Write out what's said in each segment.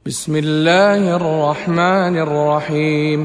بسم الله الرحمن الرحيم.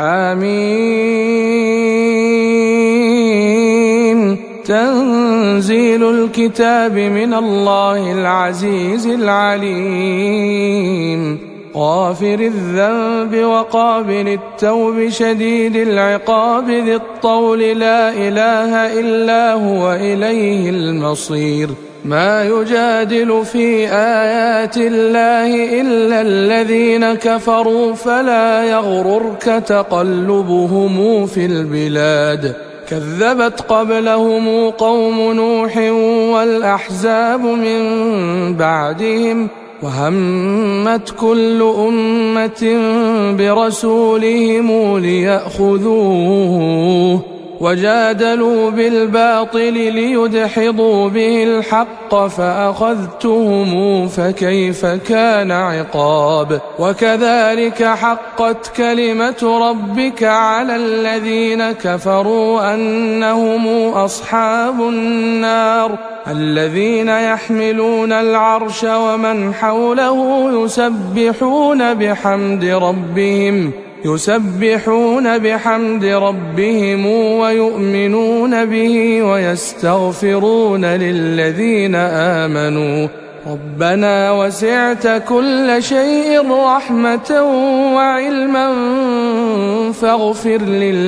حميم. تنزيل الكتاب من الله العزيز العليم. غافر الذنب وقابل التوب شديد العقاب ذي الطول لا إله إلا هو إليه المصير. ما يجادل في آيات الله إلا الذين كفروا فلا يغررك تقلبهم في البلاد. كذبت قبلهم قوم نوح والأحزاب من بعدهم وهمت كل أمة برسولهم ليأخذوه وجادلوا بالباطل ليدحضوا به الحق فأخذتهم فكيف كان عقاب. وكذلك حقت كلمة ربك على الذين كفروا أنهم أصحاب النار. الذين يحملون العرش ومن حوله يسبحون بحمد ربهم ويؤمنون به ويستغفرون للذين آمنوا ربنا وسعت كل شيء رحمة وعلما فاغفر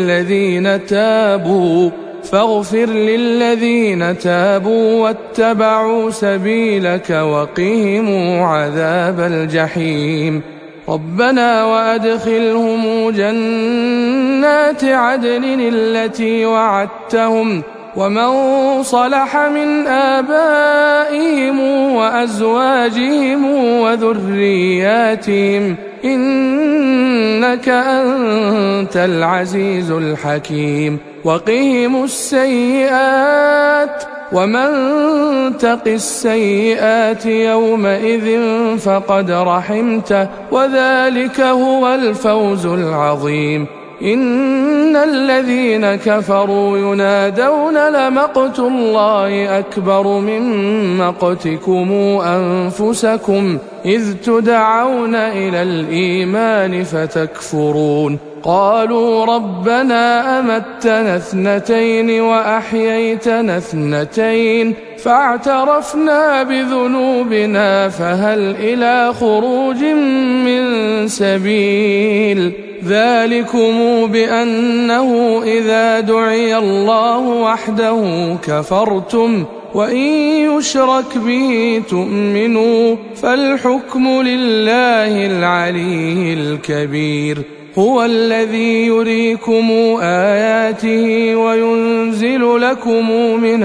للذين تابوا واتبعوا سبيلك وقهم عذاب الجحيم. ربنا وأدخلهم جنات عدن التي وعدتهم ومن صلح من آبائهم وأزواجهم وذرياتهم إنك أنت العزيز الحكيم. وقهم السيئات ومن تق السيئات يومئذ فقد رحمته وذلك هو الفوز العظيم. إن الذين كفروا ينادون لمقت الله أكبر من مقتكم أنفسكم إذ تدعون إلى الإيمان فتكفرون. قالوا ربنا أمتنا اثنتين وأحييتنا اثنتين فاعترفنا بذنوبنا فهل إلى خروج من سبيل. ذلكم بأنه إذا دعي الله وحده كفرتم وإن يشرك به تؤمنوا فالحكم لله العلي الكبير. هو الذي يريكم آياته وينزل لكم من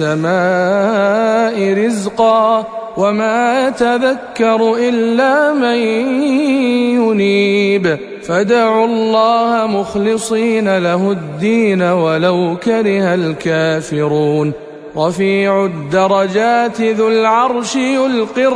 السماء رزقا وما يتذكر إلا من ينيب. فادعوا الله مخلصين له الدين ولو كره الكافرون. رفيع الدرجات ذو العرش يلقي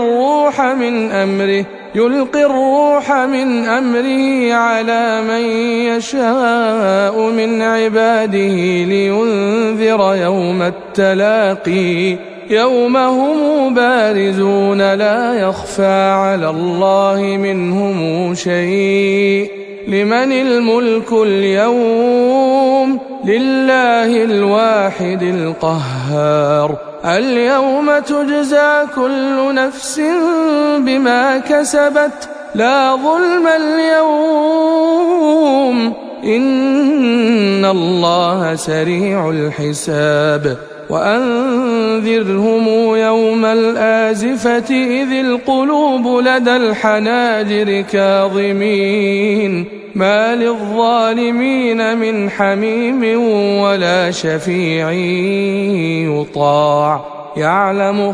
الروح من أمره على من يشاء من عباده لينذر يوم التلاقي يوم هم بارزون لا يخفى على الله منهم شيء. لمن الملك اليوم؟ لله الواحد القهار. اليوم تجزى كل نفس بما كسبت لا ظلم اليوم إن الله سريع الحساب. وأنذرهم يوم الآزفة إذ القلوب لدى الحناجر كاظمين ما للظالمين من حميم ولا شفيع يطاع. يعلم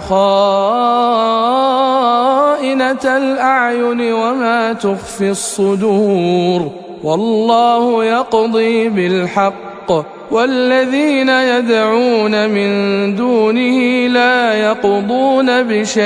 خائنة الأعين وما تخفي الصدور والله يقضي بالحق والذين يدعون من دونه لا يقضون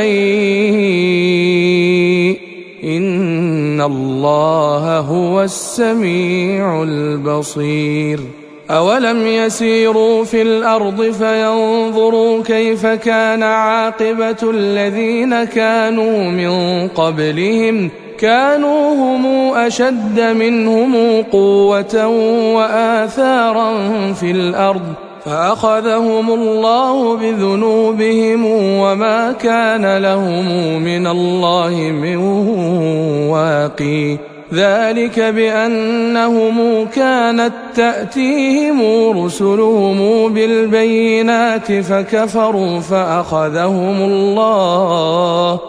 بشيء إن الله هو السميع البصير. أولم يسيروا في الأرض فينظروا كيف كان عاقبة الذين كانوا من قبلهم كانوا هم أشد منهم قوة وآثارا في الأرض فأخذهم الله بذنوبهم وما كان لهم من الله من واقي ذلك بأنهم كانت تأتيهم رسلهم بالبينات فكفروا فأخذهم الله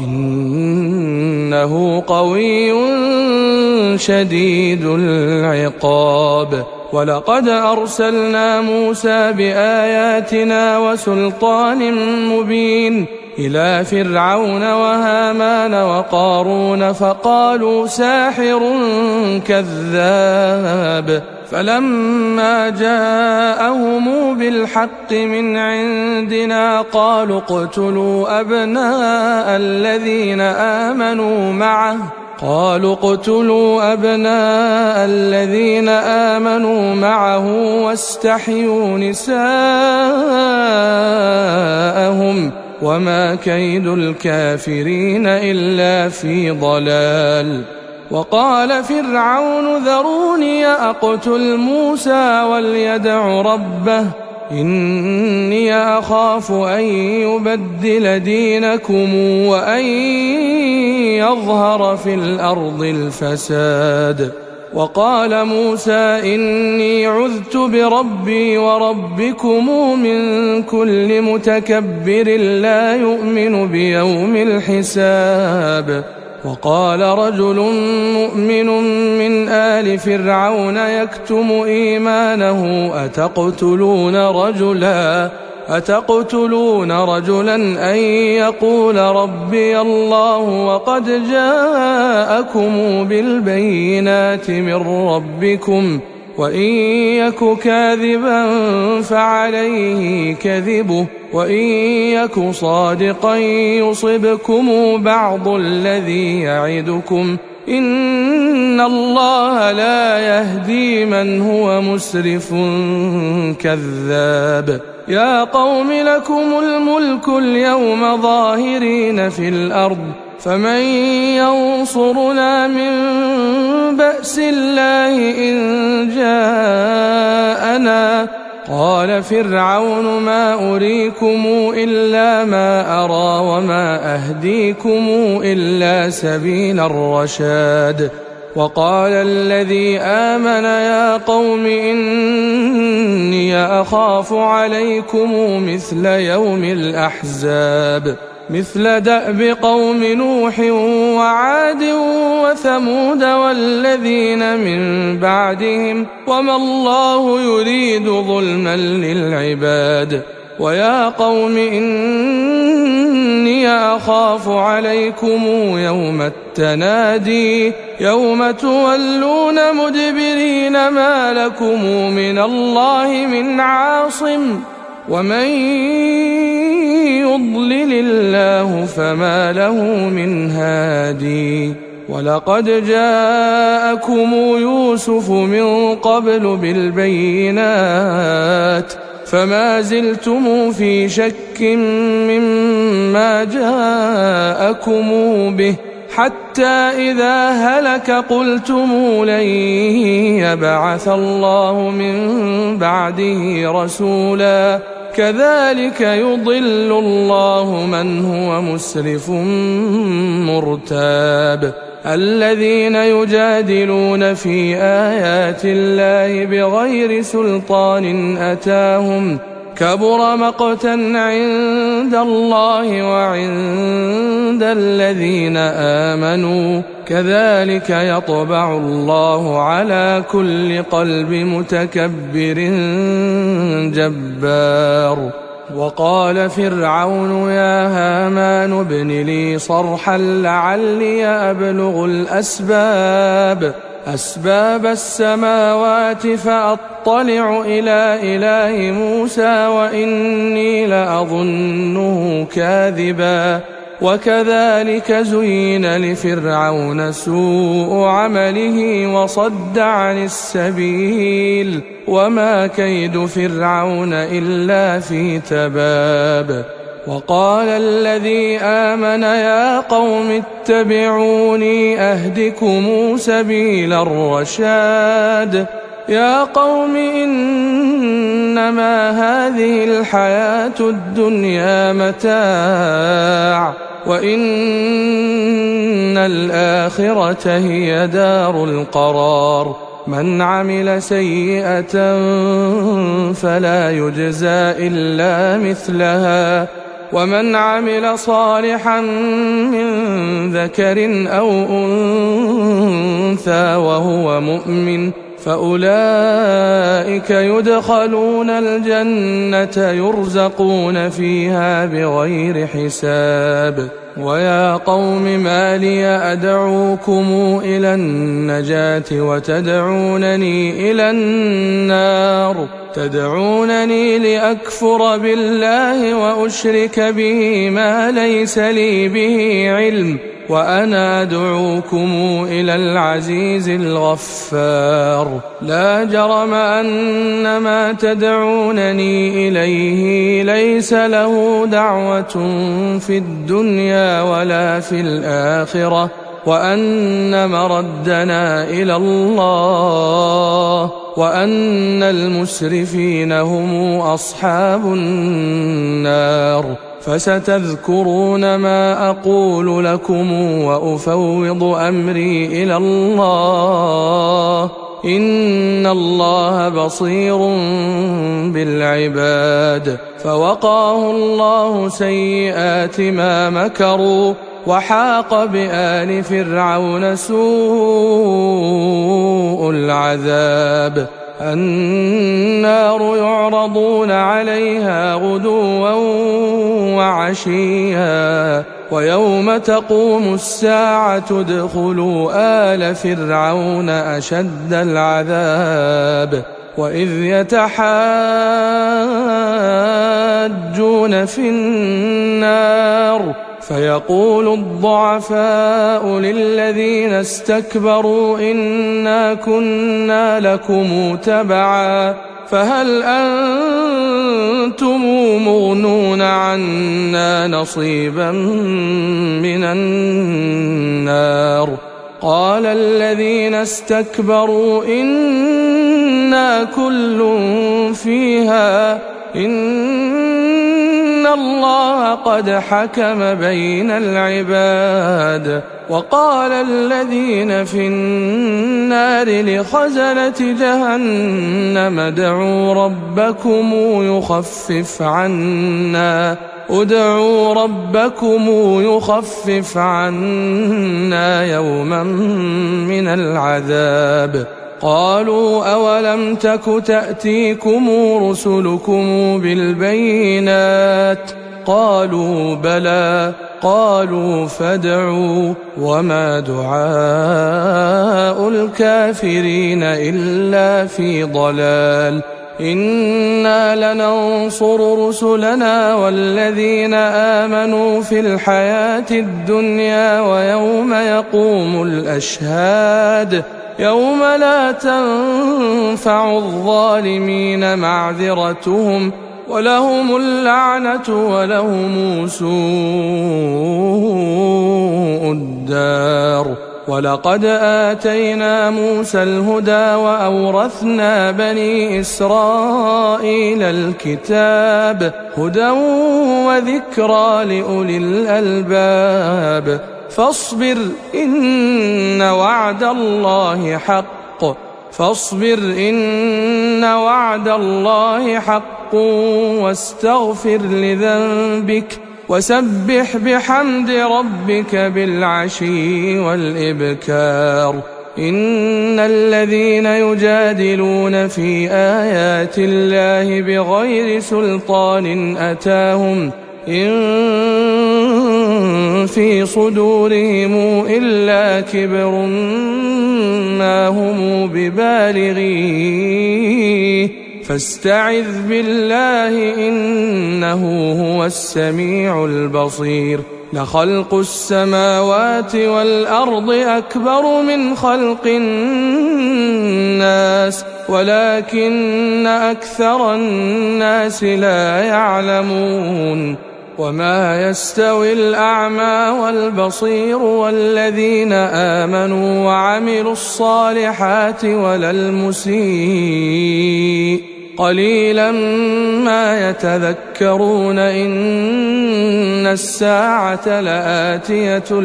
إنه قوي شديد العقاب ولقد أرسلنا موسى بآياتنا وسلطان مبين إلى فرعون وهامان وقارون فقالوا ساحر كذاب فلما جاءهم بالحق من عندنا قالوا اقتلوا أبناء الذين آمنوا معه واستحيوا نساءهم وما كيد الكافرين إلا في ضلال وقال فرعون ذروني أقتل موسى وليدع ربه إني أخاف أن يبدل دينكم وأن يظهر في الأرض الفساد وقال موسى إني عذت بربي وربكم من كل متكبر لا يؤمن بيوم الحساب وقال رجل مؤمن من آل فرعون يكتم إيمانه أتقتلون رجلا أن يقول ربي الله وقد جاءكم بالبينات من ربكم وإن يك كاذبا فعليه كذبه وإن يك صادقا يصبكم بعض الذي يعدكم إن الله لا يهدي من هو مسرف كذاب يا قوم لكم الملك اليوم ظاهرين في الأرض فمن ينصرنا من بأس الله إن جاءنا قال فرعون ما أريكم إلا ما أرى وما أهديكم إلا سبيل الرشاد وقال الذي آمن يا قوم إني أخاف عليكم مثل يوم الأحزاب مثل دأب قوم نوح وعاد وثمود والذين من بعدهم وما الله يريد ظلما للعباد ويا قوم إني أخاف عليكم يوم التنادي يوم تولون مدبرين ما لكم من الله من عاصم ومن يضلل الله فما له من هادي ولقد جاءكم يوسف من قبل بالبينات فما زلتم في شك مما جاءكم به حتى إذا هلك قلتم لن يبعث الله من بعده رسولا كذلك يضل الله من هو مسرف مرتاب الذين يجادلون في آيات الله بغير سلطان أتاهم كبر مقتا عند الله وعند الذين آمنوا كذلك يطبع الله على كل قلب متكبر جبار وقال فرعون يا هامان ابن لي صرحا لعلي أبلغ أسباب السماوات فأطلع إلى إله موسى وإني لأظنه كاذبا وكذلك زين لفرعون سوء عمله وصد عن السبيل وما كيد فرعون إلا في تباب وقال الذي آمن يا قوم اتبعوني أهدكم سبيل الرشاد يا قوم إنما هذه الحياة الدنيا متاع وإن الآخرة هي دار القرار من عمل سيئة فلا يجزى إلا مثلها ومن عمل صالحا من ذكر أو أنثى وهو مؤمن فأولئك يدخلون الجنة يرزقون فيها بغير حساب ويا قوم ما لي أدعوكم إلى النجاة وتدعونني إلى النار تدعونني لأكفر بالله وأشرك به ما ليس لي به علم وأنا أدعوكم إلى العزيز الغفار لا جرم أن ما تدعونني إليه ليس له دعوة في الدنيا ولا في الآخرة وأن مردنا إلى الله وأن المسرفين هم أصحاب النار فستذكرون ما أقول لكم وأفوض أمري إلى الله إن الله بصير بالعباد فوقاه الله سيئات ما مكروا وحاق بآل فرعون سوء العذاب النار يعرضون عليها غدوا وعشيا ويوم تقوم الساعة ادخلوا آل فرعون أشد العذاب وإذ يتحاجون في النار فيقول الضعفاء للذين استكبروا إنا كنا لكم تبعا فهل أنتم مغنون عنا نصيبا من النار قال الذين استكبروا إنا كل فيها إن الله قد حكم بين العباد وقال الذين في النار لخزنة جهنم ادعوا ربكم يخفف عنا يوما من العذاب قالوا أولم تك تأتيكم رسلكم بالبينات قالوا بلى قالوا فادعوا وما دعاء الكافرين إلا في ضلال إنا لننصر رسلنا والذين آمنوا في الحياة الدنيا ويوم يقوم الأشهاد يوم لا تنفع الظالمين معذرتهم ولهم اللعنة ولهم سوء الدار ولقد آتينا موسى الهدى وأورثنا بني إسرائيل الكتاب هدى وذكرى لأولي الألباب فاصبر إن وعد الله حق واستغفر لذنبك وسبح بحمد ربك بالعشي والإبكار إن الذين يجادلون في آيات الله بغير سلطان أتاهم إن في صدورهم إلا كبر ما هم ببالغيه فاستعذ بالله إنه هو السميع البصير لخلق السماوات والأرض أكبر من خلق الناس ولكن أكثر الناس لا يعلمون وما يستوي الأعمى والبصير والذين آمنوا وعملوا الصالحات ولا المسيء قليلا ما يتذكرون. إن الساعة لآتية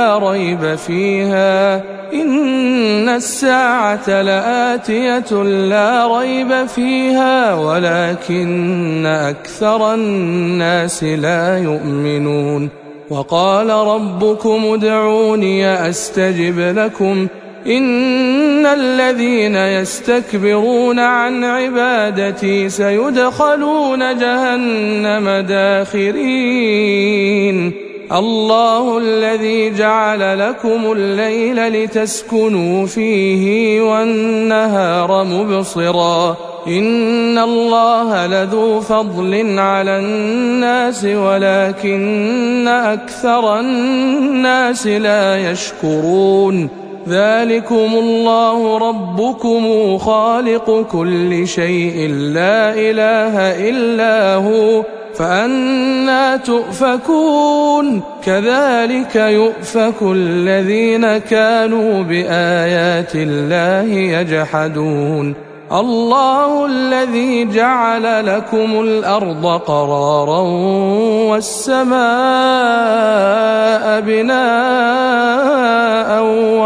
لا ريب فيها ولكن أكثر الناس لا يؤمنون. وقال ربكم ادعوني أستجب لكم إن الذين يستكبرون عن عبادتي سيدخلون جهنم داخرين. الله الذي جعل لكم الليل لتسكنوا فيه والنهار مبصرا إن الله لذو فضل على الناس ولكن أكثر الناس لا يشكرون. ذلكم الله ربكم خالق كل شيء لا إله إلا هو فأنى تؤفكون. كذلك يؤفك الذين كانوا بآيات الله يجحدون. الله الذي جعل لكم الأرض قرارا والسماء بناء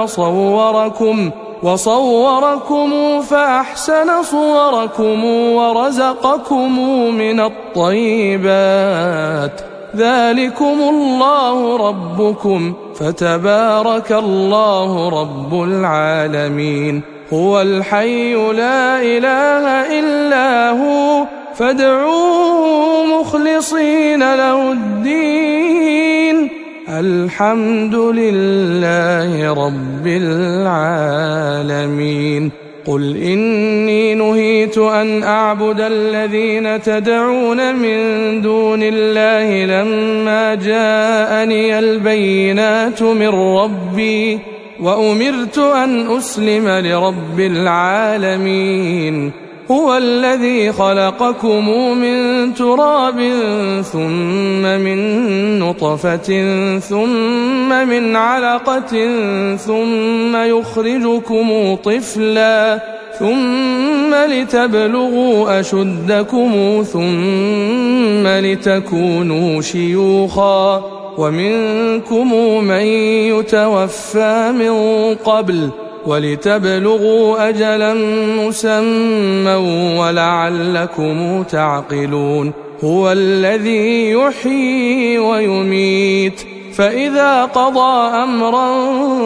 وصوركم فأحسن صوركم ورزقكم من الطيبات. ذلكم الله ربكم فتبارك الله رب العالمين. هو الحي لا إله إلا هو فادعوه مخلصين له الدين. الحمد لله رب العالمين. قل إني نهيت أن أعبد الذين تدعون من دون الله لما جاءني البينات من ربي وأمرت أن أسلم لرب العالمين. هو الذي خلقكم من تراب ثم من نطفة ثم من علقة ثم يخرجكم طفلا ثم لتبلغوا أشدكم ثم لتكونوا شيوخا ومنكم من يتوفى من قبل ولتبلغوا أجلا مسمى ولعلكم تعقلون. هو الذي يحيي ويميت فإذا قضى أمرا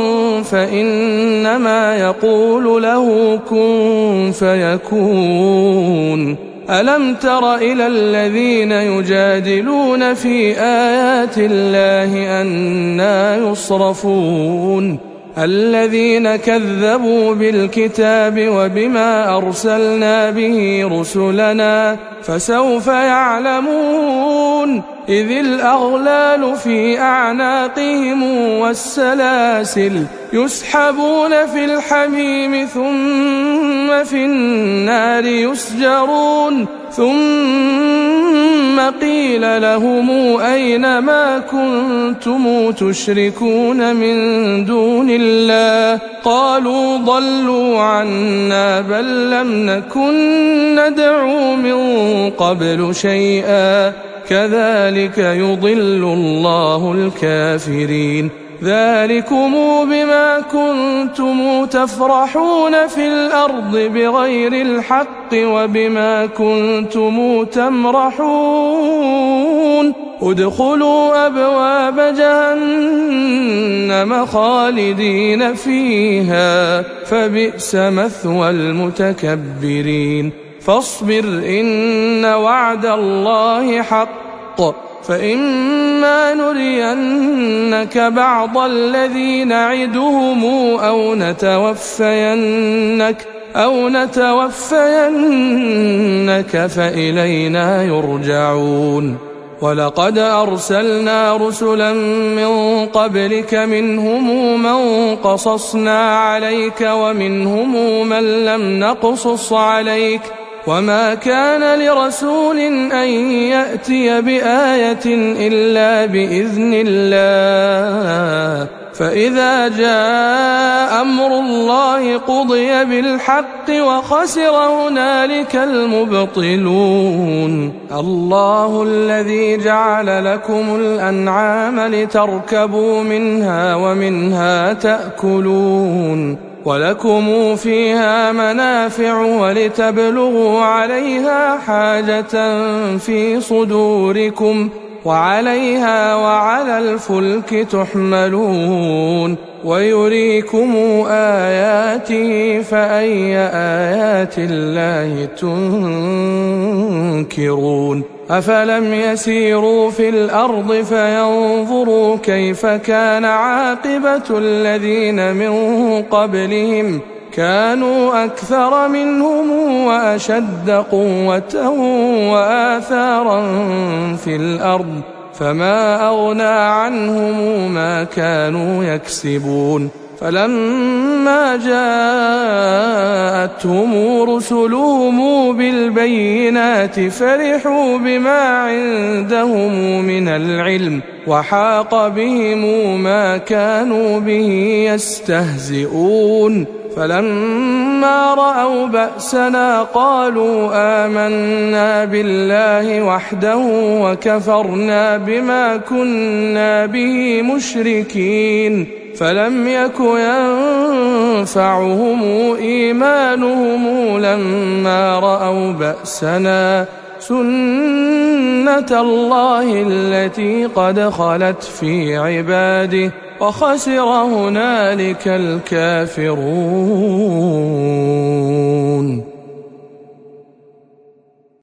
فإنما يقول له كن فيكون. ألم تر إلى الذين يجادلون في آيات الله أنى يصرفون الذين كذبوا بالكتاب وبما أرسلنا به رسلنا فسوف يعلمون. إذ الأغلال في أعناقهم والسلاسل يسحبون في الحميم ثم في النار يسجرون. ثم قيل لهم أين ما كنتم تشركون من دون الله قالوا ضلوا عنا بل لم نكن ندعو من قبل شيئا كذلك يضل الله الكافرين. ذلكم بما كنتم تفرحون في الأرض بغير الحق وبما كنتم تمرحون. ادخلوا أبواب جهنم خالدين فيها فبئس مثوى المتكبرين. فاصبر إن وعد الله حق فإما نرينك بعض الذي نعدهم أو نتوفينك فإلينا يرجعون. ولقد أرسلنا رسلا من قبلك منهم من قصصنا عليك ومنهم من لم نقصص عليك وما كان لرسول أن يأتي بآية إلا بإذن الله فإذا جاء أمر الله قضي بالحق وخسر هنالك المبطلون الله الذي جعل لكم الأنعام لتركبوا منها ومنها تأكلون ولكم فيها منافع ولتبلغوا عليها حاجة في صدوركم وعليها وعلى الفلك تحملون ويريكم آياته فأي آيات الله تنكرون أفلم يسيروا في الأرض فينظروا كيف كان عاقبة الذين من قبلهم كانوا أكثر منهم وأشد قوة وآثارا في الأرض فما أغنى عنهم ما كانوا يكسبون فلما جاءتهم رسلهم بالبينات فرحوا بما عندهم من العلم وحاق بهم ما كانوا به يستهزئون فلما رأوا بأسنا قالوا آمنا بالله وحده وكفرنا بما كنا به مشركين فلم يك ينفعهم إيمانهم لما رأوا بأسنا سنة الله التي قد خلت في عباده وخسر هنالك الكافرون.